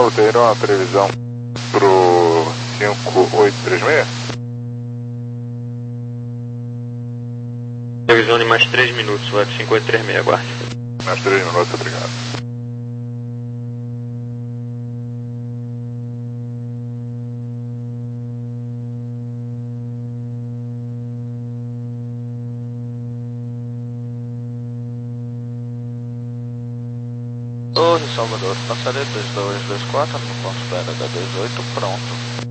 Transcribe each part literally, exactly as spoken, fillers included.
tem uma previsão pro cinco oito três seis? Previsão de mais três minutos, web cinco oito três seis, aguarde. Mais três minutos, obrigado. Torre Salvador, passarei dois dois dois quatro no ponto espera da dezoito, pronto.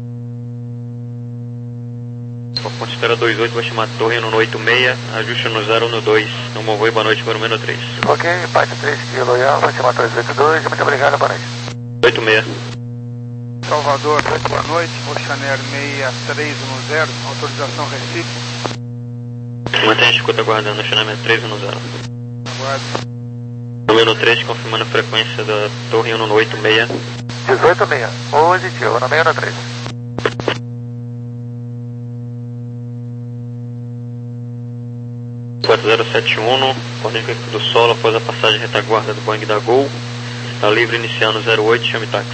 O ponto espera dois oito vai chamar torre no oito seis, ajuste no zero no dois. Não moveu, boa noite para o menos três. Ok, parte três, Kilo Loyal, vai chamar três oito dois, muito obrigado, boa noite. oito seis. Salvador, boa noite, Oceaner seis três um zero, autorização Recife. Mantenha a escuta aguardando, Oceaner três um zero. Aguardo. Número três, confirmando a frequência da torre no oito seis. dezoito seis, positivo, no meio no três. quatro zero sete um, coordenada do solo após a passagem retaguarda do Boeing da Gol. Está livre, iniciando zero oito, chame táxi.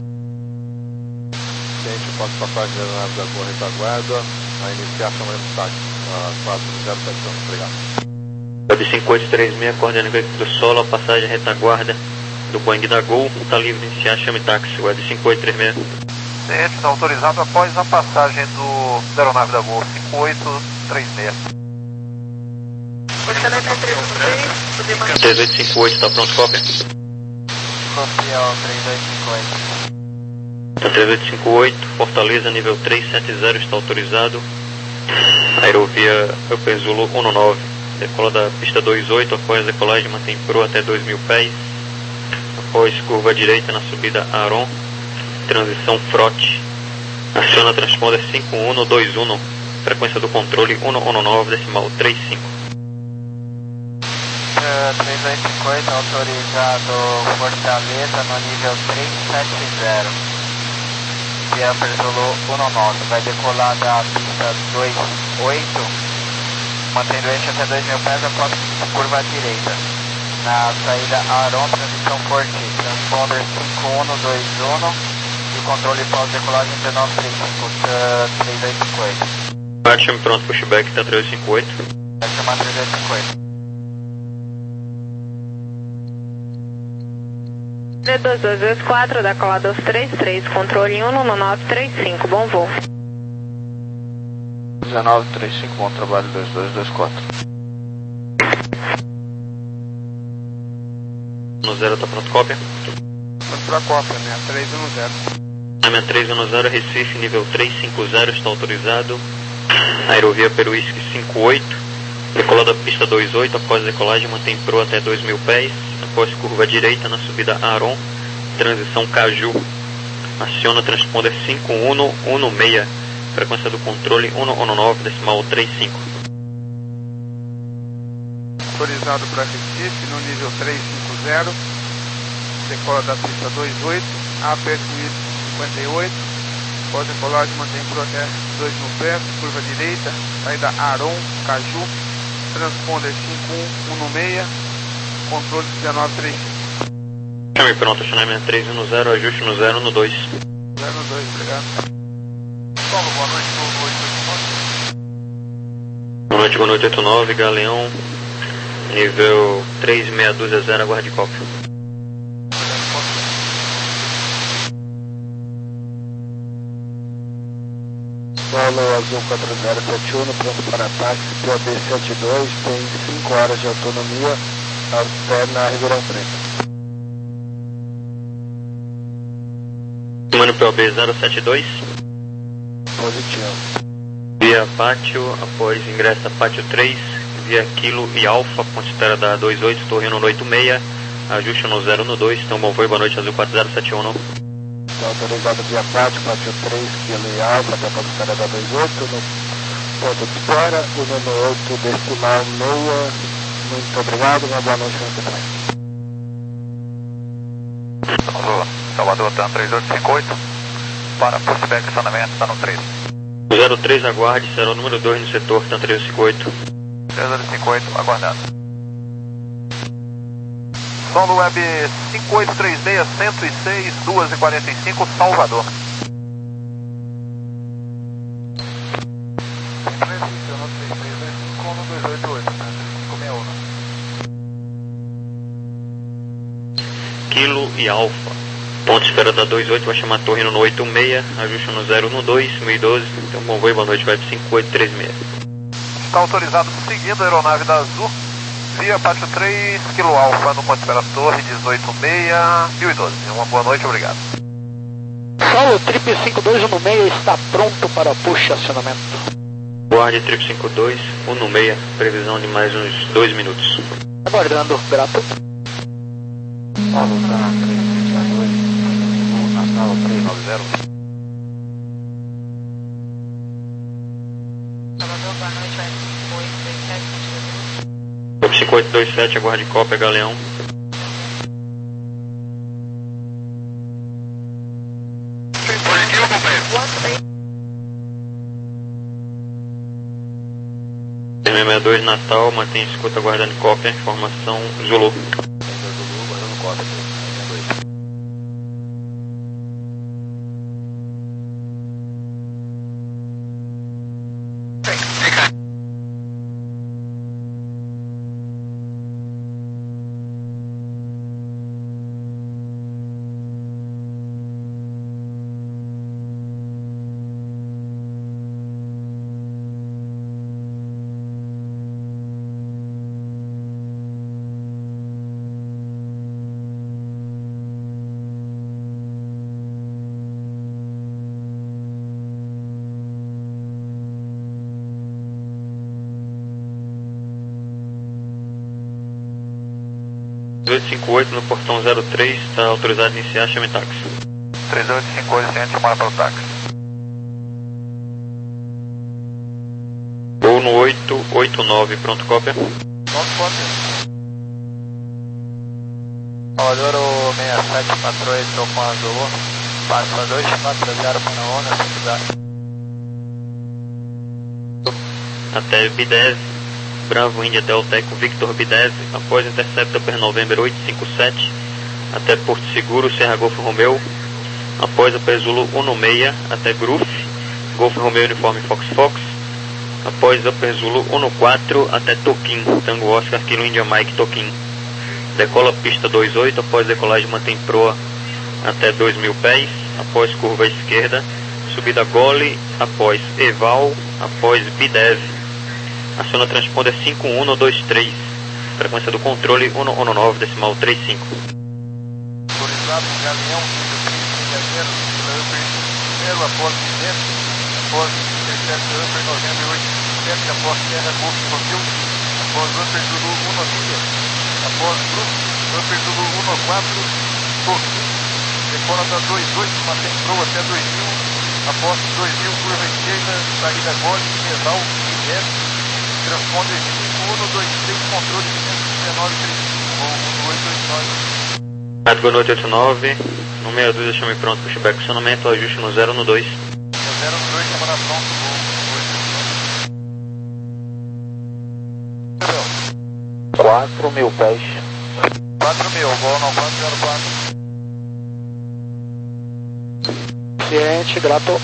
Gente, após passagem da nave da Gol retaguarda, a iniciar chamaremos táxi, quatro zero sete um, obrigado. Web cinco oito três seis, coordenada do solo, a passagem retaguarda do Boeing da Gol. Está livre, iniciar, chame táxi, web cinco oito três seis. Ciente, está autorizado após a passagem do, da aeronave da Gol, cinco oito três seis. três oito cinco oito, está pronto, cópia? Copia ao três oito cinco oito. três oito cinco oito, Fortaleza, nível três sete zero, está autorizado. Aerovia Upper Zulu um nove. Decola da pista dois oito, após decolagem mantém proa até dois mil pés. Após curva direita na subida Aron. Transição Frote. Aciona transponder cinco um dois um. Frequência do controle um um nove, decimal trinta e cinco. três oito cinco oito, autorizado Fortaleza no nível três sete zero. Via Upper Zulu um nove. Vai decolar da pista dois oito. Mantendo eixo até dois mil pés após curva direita. Na saída Aron, transição Forte, transponder cinco um dois um e o controle pós-decolagem dezenove trinta e cinco, três oito cinco oito. Parte, chame pronto, pushback, está três oito cinco oito. Vai chamar três oito cinco oito. D dois dois dois quatro, decolar dois três três, controle um no nove três cinco, bom voo. dezenove trinta e cinco, bom trabalho, dois dois dois quatro. No zero, está pronto, cópia? Pronto para a cópia, seis três um zero. seis três um zero, Recife, nível três cinco zero, está autorizado. Aerovia Peruísque cinco oito. Decola da pista dois oito, após decolagem mantém proa até dois mil pés. Após curva direita na subida Aron. Transição Caju. Aciona transponder cinco um um seis. Frequência do controle um um nove, decimal trinta e cinco. Autorizado para Recife no nível três cinco zero. Decola da pista dois oito. Aperto cinquenta e oito. Após decolagem mantém por até dois mil pés. Curva direita. Saída Aron, Caju. Transponder cinco um um seis. Controle dezenove trinta e cinco. Chame pronto, Chame três um zero, ajuste no zero no dois. zero no dois, obrigado. Paulo, boa noite, boa noite. Boa noite, boa noite, oito nove, Galeão. Nível três seis dois zero, aguarde cópia. Solo Azul quatro zero sete um, pronto para táxi, P O B sete dois, tem cinco horas de autonomia, alterna Ribeirão Preto. Mano P O B zero sete dois. Positivo. Via Pátio, após ingressa Pátio três, via Kilo e Alfa, ponte espera da dois oito, torre no oito seis, ajuste no zero no dois, então bom voo, boa noite, Azul quatro zero sete um. Está autorizado via Pátio, Pátio três, Kilo e Alfa, até a ponte espera da dois oito, no ponto de espera, um no oito, decimal meia, muito obrigado, uma boa noite para você. Salvador, TAM três oito cinco oito, para pushback, estacionamento, está no três. zero três, aguarde, será o número dois no setor, TAM três oito cinco oito. três oito cinco oito, aguardado. Solo Web cinco oito três seis, cento e seis, duas e quarenta e cinco, Salvador. Recepcionou três três dois cinco um dois oito oito, cinco seis um. Kilo e Alfa. Ponto espera da dois oito, vai chamar torre no oito seis, ajuste no zero um dois, mil e doze. Então, bom voo, boa noite, vai para cinco oito três seis. Está autorizado seguindo a aeronave da Azul, via Pátio três, Kilo Alfa, no ponto espera torre, dezoito seis, mil e doze. Uma boa noite, obrigado. Solo, Trip cinco dois um seis está pronto para push acionamento. Guarde Trip cinco dois, um seis, previsão de mais uns dois minutos. Aguardando, grato. Paulo, tá três três dois, Natal três nove zero. Salvador, boa noite, vai cinco oito dois sete. Top cinco oito dois sete, aguarde cópia, Galeão. Positivo, companheiro. T M sessenta e dois Natal, mantém escuta aguardando cópia, informação Zulu. Zulu, guardando cópia, dois. oito cinco oito no portão zero três, está autorizado a iniciar, chame táxi. três oito cinco oito, gente, mora para o táxi. Ou no oito oito nove, pronto, cópia. Pronto, cópia. Salvador, o sessenta e sete patrulha entrou com a Azul, passa dois quatro zero para a ONU, se quiser. Até B dez, Bravo Índia Delta Eco Victor B dez, após Interceptor per November oito cinco sete, até Porto Seguro, Serra Golfo Romeu, após a Zulu um seis, até Gruf, Golfo Romeu Uniforme Fox Fox, após a Zulu um quatro, até Toquim, Tango Oscar Kilo India Mike Toquim. Decola pista dois oito, após decolagem mantém proa até dois mil pés, após curva esquerda, subida Gole, após Eval, após B dez. Aciona transponder cinco um um dois três, frequência do controle um um nove, decimal trinta e cinco. Autorizado Galeão, Janeiro, primeiro após dezembro, após dezessete de Upper November oito sete, após Terra Golf Romeu, após Upper Zulu um seis, após Grupo, Upper Zulu um quatro, Toquim, decola da dois oito, mantém proa até dois mil, após dois mil, curva esquerda, saída Gole, Eval, I dez, transponder cinco um dois três, controle cento e dezenove, trinta e cinco, voo um oito oito nove. Rádio Boa Noite oito nove, no meia dúzia, chame pronto, pushback, acionamento, ajuste no zero um dois. zero um dois, chamada pronto, voo quatro mil pés. quatro mil, voo não quatro zero quatro. Ciente, grato.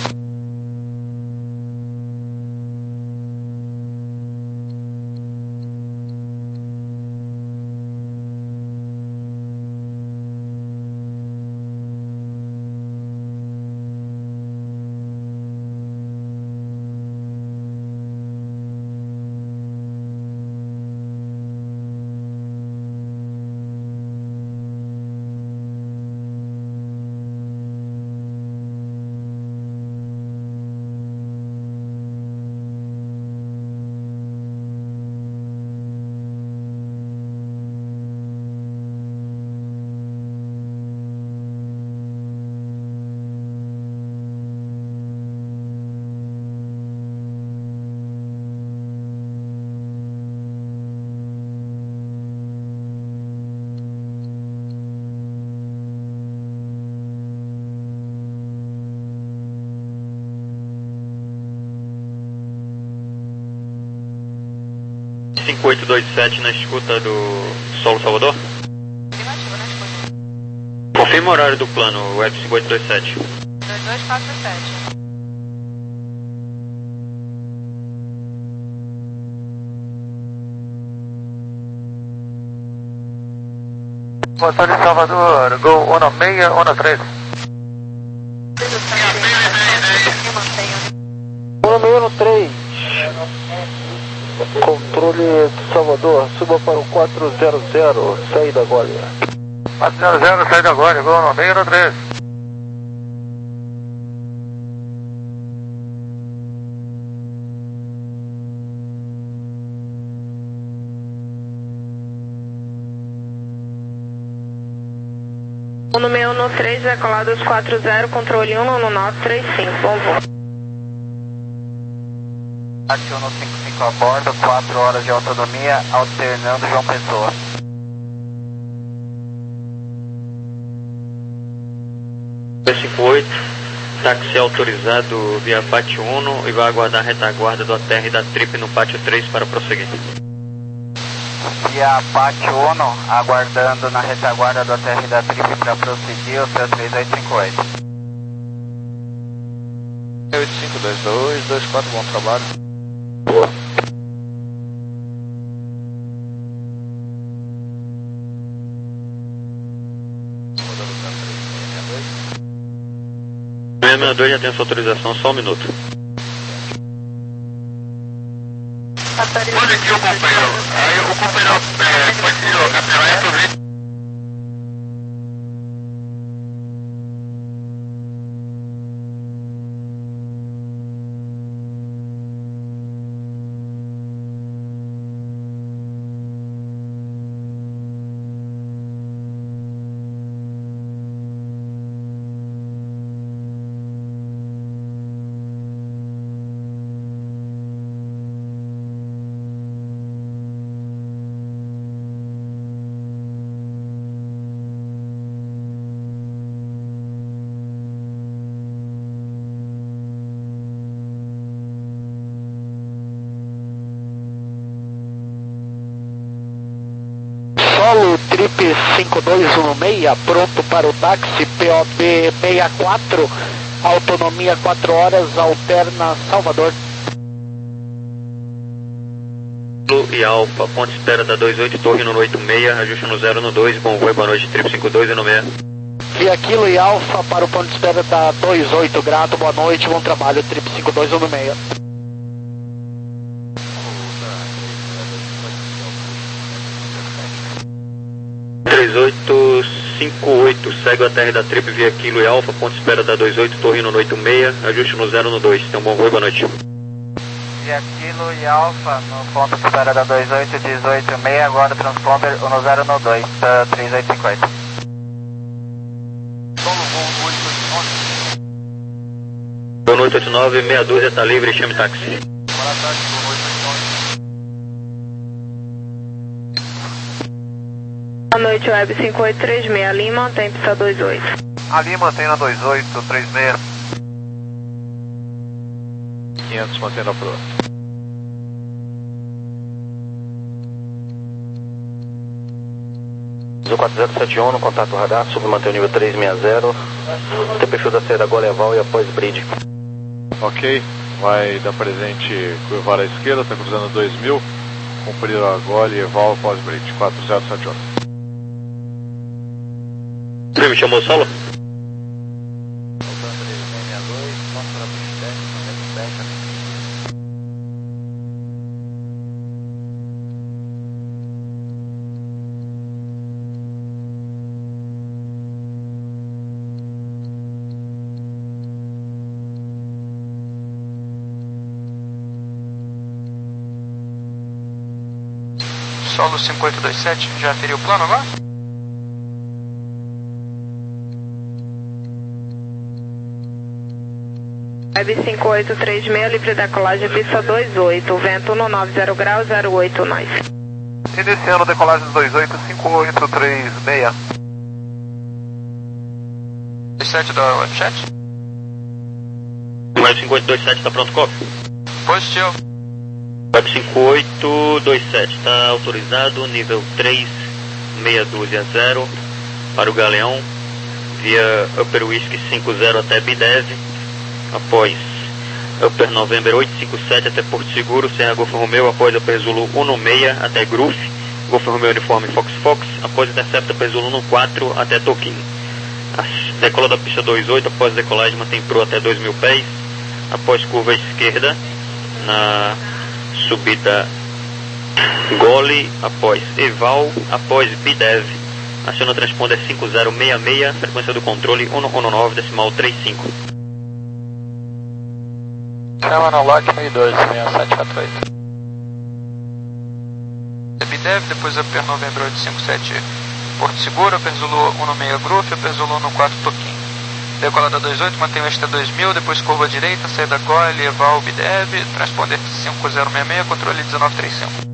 cinco oito dois sete na escuta do Solo Salvador. Afirmativo, né? Confirma. Mesmo horário do plano, Web cinco oito dois sete. dois dois quatro sete. Motor de Salvador, Gol um seis um três. um seis um três. Controle de Salvador, suba para o quatro zero zero, saída agora. quatro zero zero, saída agora, Gol um seis um três. um seis um três, decolados quatro zero, controle um um nove três cinco, bom voo. Arte um cinco cinco a bordo, quatro horas de autonomia, alternando João Pessoa. cinco oito, táxi autorizado via pátio um e vai aguardar a retaguarda do A T R da Trip no pátio três para prosseguir. Via pátio um, aguardando na retaguarda do A T R da Trip para prosseguir o seu três oito cinco oito. oito cinco dois dois, dois quatro, bom trabalho. seis seis dois já tem essa autorização, só um minuto. Olha aqui o companheiro, aí o companheiro é, pode se jogar pela F V. Solo Trip cinco dois um seis, pronto para o táxi P O B sessenta e quatro, autonomia quatro horas, alterna Salvador. E Alfa, ponte espera da dois oito, torre no oito seis, ajuste no zero no dois, bom voo, boa noite, Trip cinco dois um seis. Via Kilo e Alfa para o ponto de espera da dois oito, grato, boa noite, bom trabalho, Trip cinco dois um seis. três oito cinco oito, segue o A T R da Trip via Kilo e Alfa, ponte espera da dois oito, torre no oito seis, ajuste no zero no dois, tenha um bom voo, boa noite. Via Kilo e Alfa, no ponto de espera da dois oito um oito seis, agora transponder no zero no dois, da três oito cinco oito. Boa noite, oito nove, meia dúzia, está livre, chame táxi. Boa noite, Web cinco oito três seis, Lima, tem pista dois oito. Ali mantém na dois oito três seis. quinhentos, mantendo a proa. quatro zero sete um no contato radar, submantém o nível três seis zero. Tem perfil da saída Goleval e após bridge. Ok, vai dar presente curvar à esquerda, está cruzando dois mil. Cumprir a gole e eval após bridge quatro zero sete um. Você me chamou solo? Solo cinco oito dois sete, já teria o plano agora? Web cinco oito três seis, livre decolagem, pista dois oito, vento um nove zero graus, zero oito nós. Iniciando decolagem do dois oito cinco oito três seis. dois sete da webchat? Web cinco oito dois sete está pronto, copy? Positivo. Web cinco oito dois sete está autorizado, nível três, meia dúzia zero, para o Galeão, via Upper Whisky cinco zero até Bidev, após Upper November oito cinco sete até Porto Seguro, Serra Golfo Romeo, após Upper Zulu um seis até Gruf, Golfo Romeo Uniforme Fox Fox, após Intercepta Upper Zulu um quatro até Toquim. Decola da pista dois oito, após decolagem mantém pro até dois mil pés, após curva esquerda, na subida Gole, após Eval, após Bidev, aciona transponder cinco zero seis seis, frequência do controle um um nove, decimal trinta e cinco. Chama no lote mil e doze, seis sete quatro oito. Bidev, depois Upper November oito cinco sete Porto Seguro, Upper Zulu um seis Gruf, Upper Zulu um quatro Toquim. Decolada dois oito, mantém o extra dois mil, depois curva direita, saída Gole, Eval, Bidev, transponder cinco zero seis seis, controle dezenove trinta e cinco.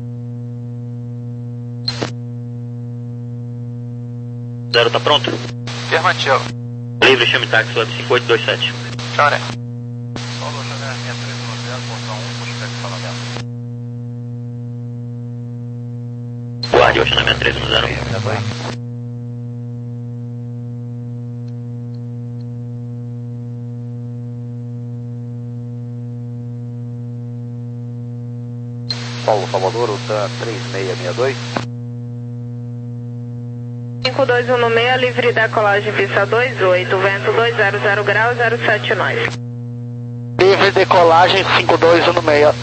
Zero, tá pronto? Afirmativo. Livre, chame táxi, web cinco oito dois sete. Tchau, né? Paulo, Janeiro seis três um zero, portão um, pushback salvamento. Guarde, Oceana seis três um zero. Paulo Salvador, U T A três seis seis dois. cinco dois um seis, livre decolagem pista dois oito, vento dois zero zero graus, zero sete nove. Livre decolagem cinco dois um seis.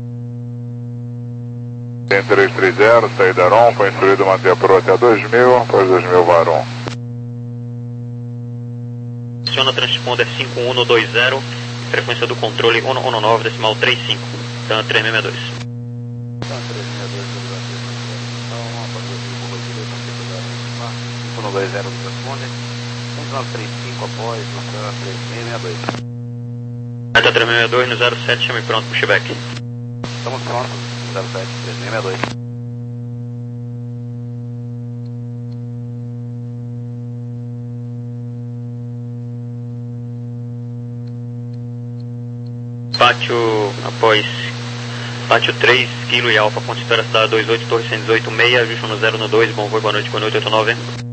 Tem três três zero, saída Aron, foi instruído manter a pro até dois mil, após dois mil Varon. Aciona transponder cinco um dois zero, frequência do controle um um nove, decimal trinta e cinco, então três seis seis dois. um dois zero responde, um nove três cinco após, três seis seis dois. Até três seis seis dois no zero sete, chame pronto, pushback. Estamos prontos, zero sete, três seis seis dois. Pátio após Pátio três, Kilo e Alfa, ponte espera cidade dois oito, Torre cento e dezoito, seis, ajuste no zero no dois, bom voo, boa noite, boa noite, oito nove.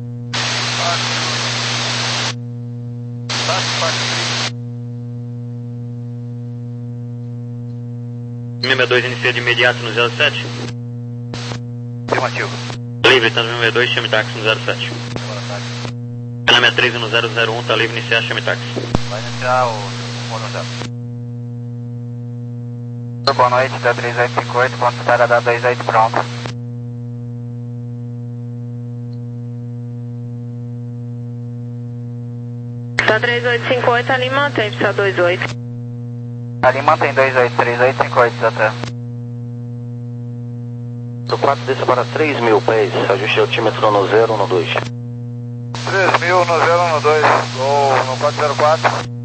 seis seis dois inicia de imediato no zero sete. Afirmativo. Livre, tá no seis seis dois, chame táxi no zero sete. Na seis três no zero zero um, tá livre, iniciar, chame táxi. Vai iniciar o mono zero. Boa noite, da três oito cinco oito, ponto espera da dois oito pronto. Tá três oito cinco oito, ali mantém, pista dois oito. Ali mantém dois oito, três oito cinco oito, Zatan. Do quatro desce para três mil pés, ajuste altímetro no zero no dois. três mil no zero no dois, gol no quatro zero quatro.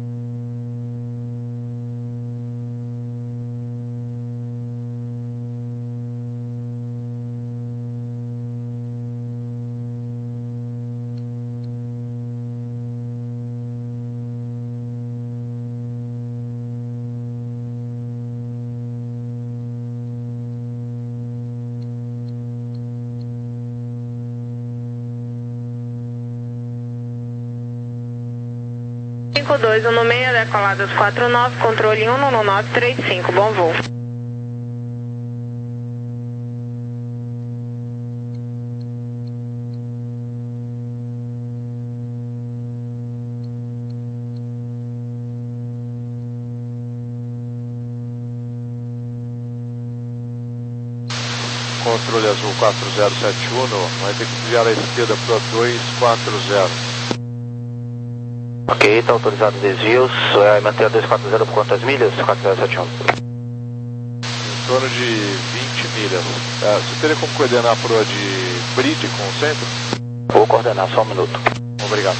cinco dois um seis, decoladas quatro nove, controle um um nove três cinco, bom voo. Controle azul quatro zero sete um, vai ter que desviar à esquerda para dois quatro zero. Ok, está autorizado desvios, é, manter a dois quatro zero por quantas milhas? quatro zero sete um. Em torno de vinte milhas. É, você teria como coordenar a proa de Bride com o centro? Vou coordenar, só um minuto. Obrigado.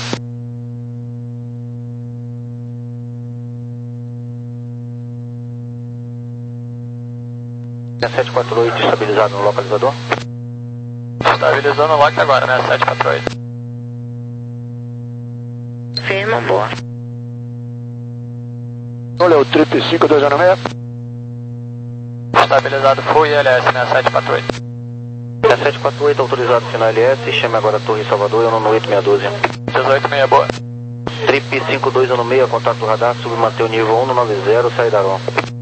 sete quatro oito estabilizado no localizador? Estabilizando o lote agora, né? sete quatro oito. Firma, boa. Olha, o trinta e cinco dois zero seis. Estabilizado full I L S, né? sete quatro oito. sete quatro oito autorizado final L S, chame agora a Torre Salvador, eu no oito seis um doze. dezoito meia, boa. Trip cinco dois um seis, contato radar, submanter o nível um nove zero, saída Aron.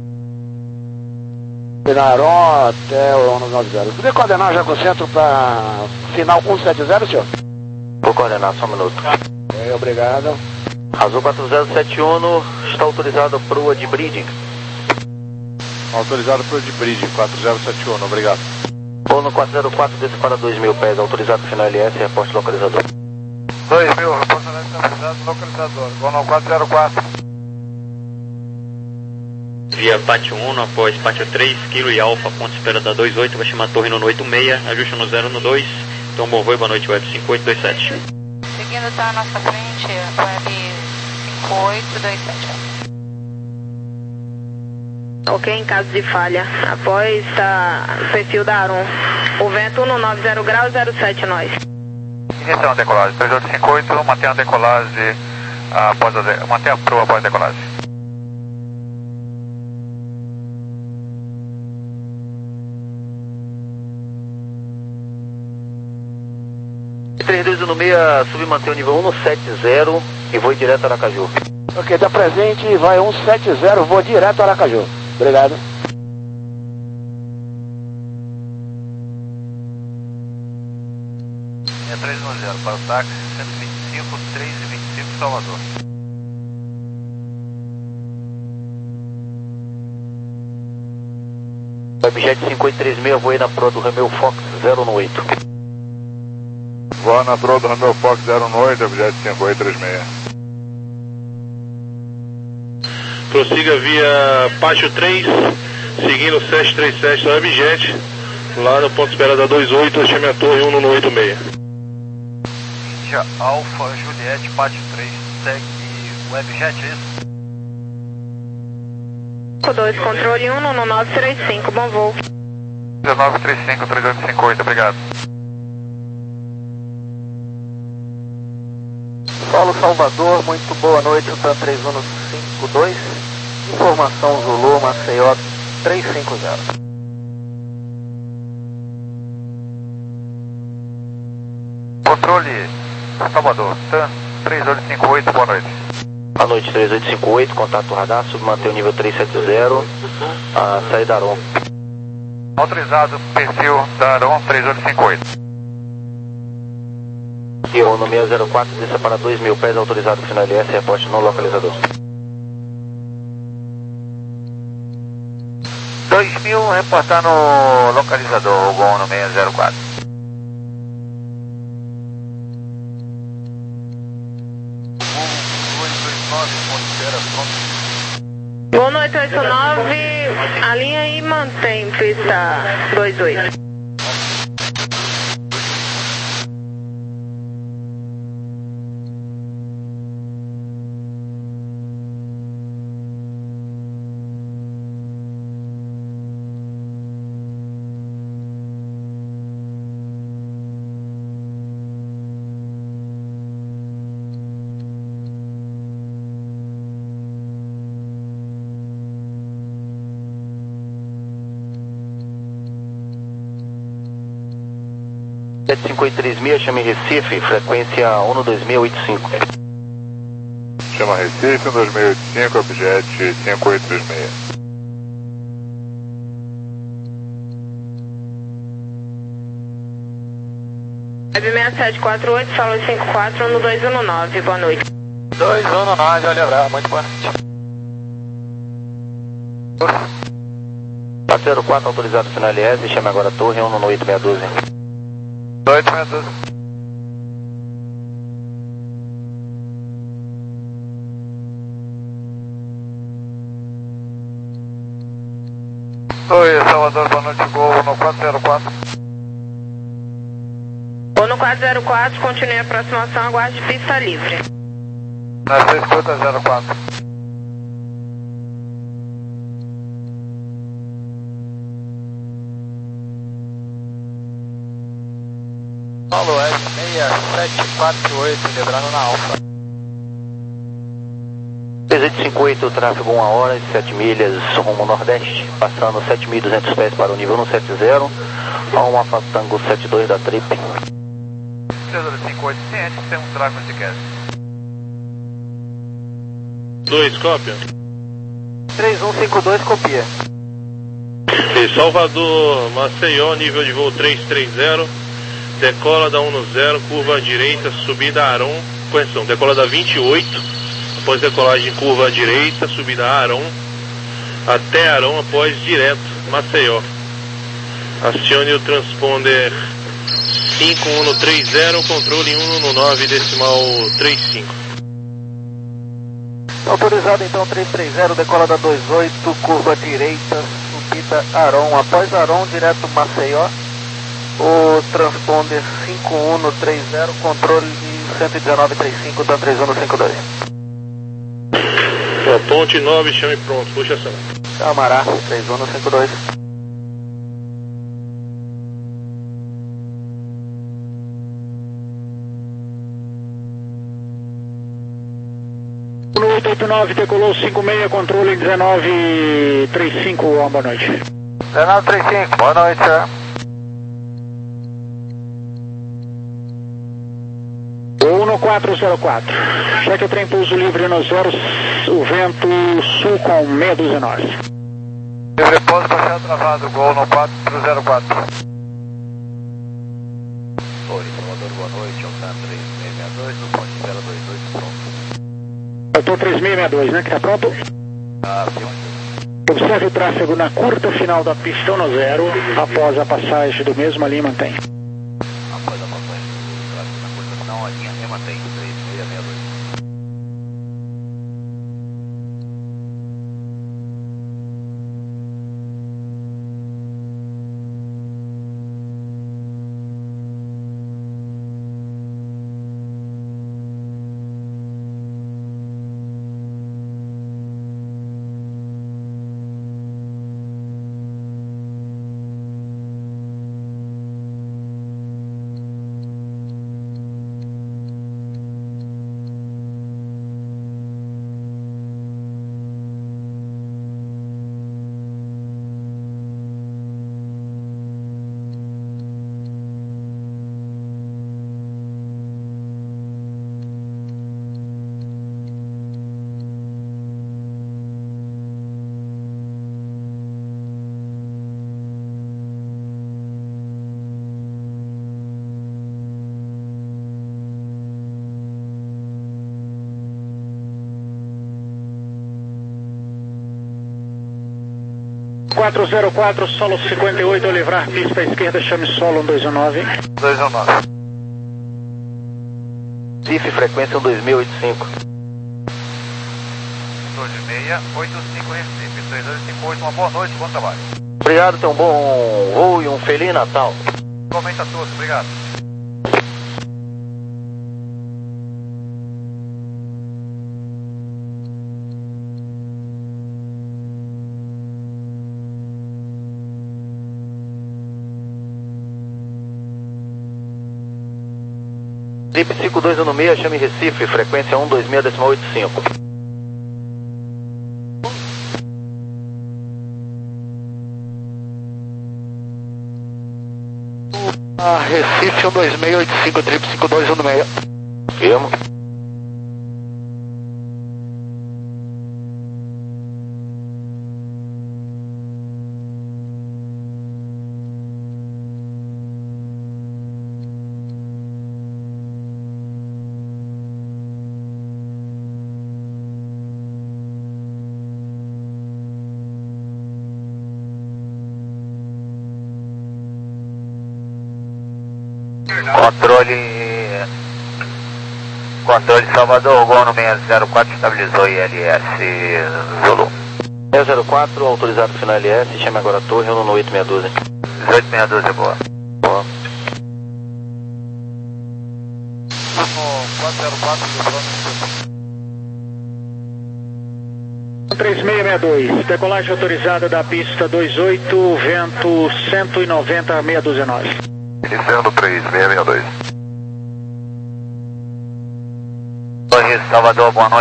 Saída Aron até o um nove zero. Poder coordenar já com o centro para final um sete zero, senhor? Vou coordenar, só um minuto. É, obrigado. Azul quatro zero sete um, está autorizado para o de bridging. Autorizado para o de bridging, quatro zero sete um, obrigado. Ono quatro zero quatro, desce para dois mil pés, autorizado final L S, reporte localizador. dois mil, reporte autorizado, localizador. Ono quatro zero quatro. Via Pátio um, após Pátio três, Kilo e Alfa, ponto espera da dois oito, vai chamar a torre no oito seis, ajuste no zero no dois, então bom voo e boa noite, Web cinco oito dois sete. Seguindo está à nossa frente, Web cinco oito dois sete. Ok, em caso de falha, após a perfil da Aron, o vento um nove zero graus, zero sete nós. Iniciando a decolagem, três oito cinco oito, mantenha a decolagem, após a de... mantenha a proa após a decolagem. três dois um seis, submanter o nível um sete zero e vou direto a Aracaju. Ok, da presente, vai um sete zero, vou direto a Aracaju. Obrigado. É três um zero para o táxi, cento e vinte e cinco, três e vinte e cinco, Salvador. Webjet cinco oito três seis, voei na proa do Romeo Fox zero um oito. Voa na proa do Romeo Fox zero um oito, Webjet cinco oito três seis. Prossiga via Pátio três, seguindo sete três sete da Webjet, lá no ponto de espera da dois oito, chame a torre um no oito seis. Índia Alfa Juliette, Pátio três, segue Webjet, é isso? dois, controle um no nove três cinco, bom voo. nove três cinco, três oito cinco oito, obrigado. Paulo Salvador, muito boa noite, TAM três um cinco dois, informação Zulu, Maceió três cinco zero. Controle Salvador, TAM três oito cinco oito, boa noite. Boa noite, três oito cinco oito, contato radar, submanter o nível três sete zero, a saída Aron. Autorizado, perfil da Aron três oito cinco oito. Erro no seis zero quatro, desça para dois mil pés, autorizado final L S, reporte no localizador. dois mil, reportar no localizador, Gol no seis zero quatro. Gol no oito oito nove, alinha e mantém pista dois oito. sete cinco oito três seis, chame Recife, frequência um dois seis oito cinco. Chama Recife, um dois seis oito cinco, Objet cinco oito três seis. Web seis sete quatro oito, solo cinco quatro, um dois um nove, boa noite. dois um nove, olha lá, muito boa noite. quatro zero quatro, autorizado final L S, chame agora a torre um no oito seis um dois. oito seis um dois. Oi, Salvador, boa noite, Gol no quatro zero quatro. Gol no quatro zero quatro, continue a aproximação, aguarde pista livre. Na seis oito zero quatro. Paulo S seis sete quatro oito, lembrando na Alfa. três oito cinco oito, tráfego uma hora e sete milhas rumo nordeste, passando sete mil e duzentos pés para o nível um sete zero, a uma Alfa Tango setenta e dois da Trip. três dois cinco oito, ciente, temos tráfego de cast. dois, cópia. três um cinco dois, copia. E Salvador, Maceió, nível de voo trezentos e trinta, decola da dez, curva à direita, subida Aron, correção, decola da vinte e oito, após decolagem curva à direita, subida Aron, até Aron, após direto, Maceió. Acione o transponder cinco um três zero, controle um nove decimal trinta e cinco. Autorizado então três três zero, decola da vinte e oito, curva direita, subida Aron, após Aron, direto Maceió. O transponder cinco um três zero, controle cento e dezenove trinta e cinco, Dan três um cinco dois. Ó, ponte nove, chame pronto, puxa ação. Camará, três um cinco dois. oito oito nove, decolou cinco seis, controle dezenove trinta e cinco, boa noite. dezenove trinta e cinco, boa noite. um quatro zero quatro, cheque o trem pouso livre no zero, o vento sul com seis dois nove. Livre pouso, baixado travado, gol no quatro zero quatro. Oi, Salvador, boa noite, Altan três seis seis dois, no ponto zero dois dois, pronto. Eu tô três seis seis dois, né, que tá pronto? Ah, sim. Observe o tráfego na curta final da pista no zero, após a passagem do mesmo ali mantém. Após a passagem do tráfego na curta final, a linha E mantém três seis seis dois. quatro zero quatro, solo cinquenta e oito, ao livrar pista à esquerda, chame solo um dois um nove. dois um nove. C I F, frequência um dois mil e oitenta e cinco. dois seis oito cinco Recife, três dois cinco oito, uma boa noite, bom trabalho. Obrigado, tenha um bom voo e um feliz Natal. Comenta todos, obrigado. Trip cinco dois um seis, chame Recife, frequência um dois seis decimal oitenta e cinco. Ah, Recife um dois seis oito cinco, Trip cinco dois um seis. Firmo. Controle, controle Salvador, gol no seis zero quatro, estabilizou I L S Zulu. seis zero quatro, autorizado final L S, chame agora a torre, no oito seis doze. oito seis doze, boa. Boa. quatro zero quatro, três seis seis dois, decolagem autorizada da pista vinte e oito, vento cento e noventa, seis dois nove. Iniciando três seis seis dois. Torre Salvador, boa noite.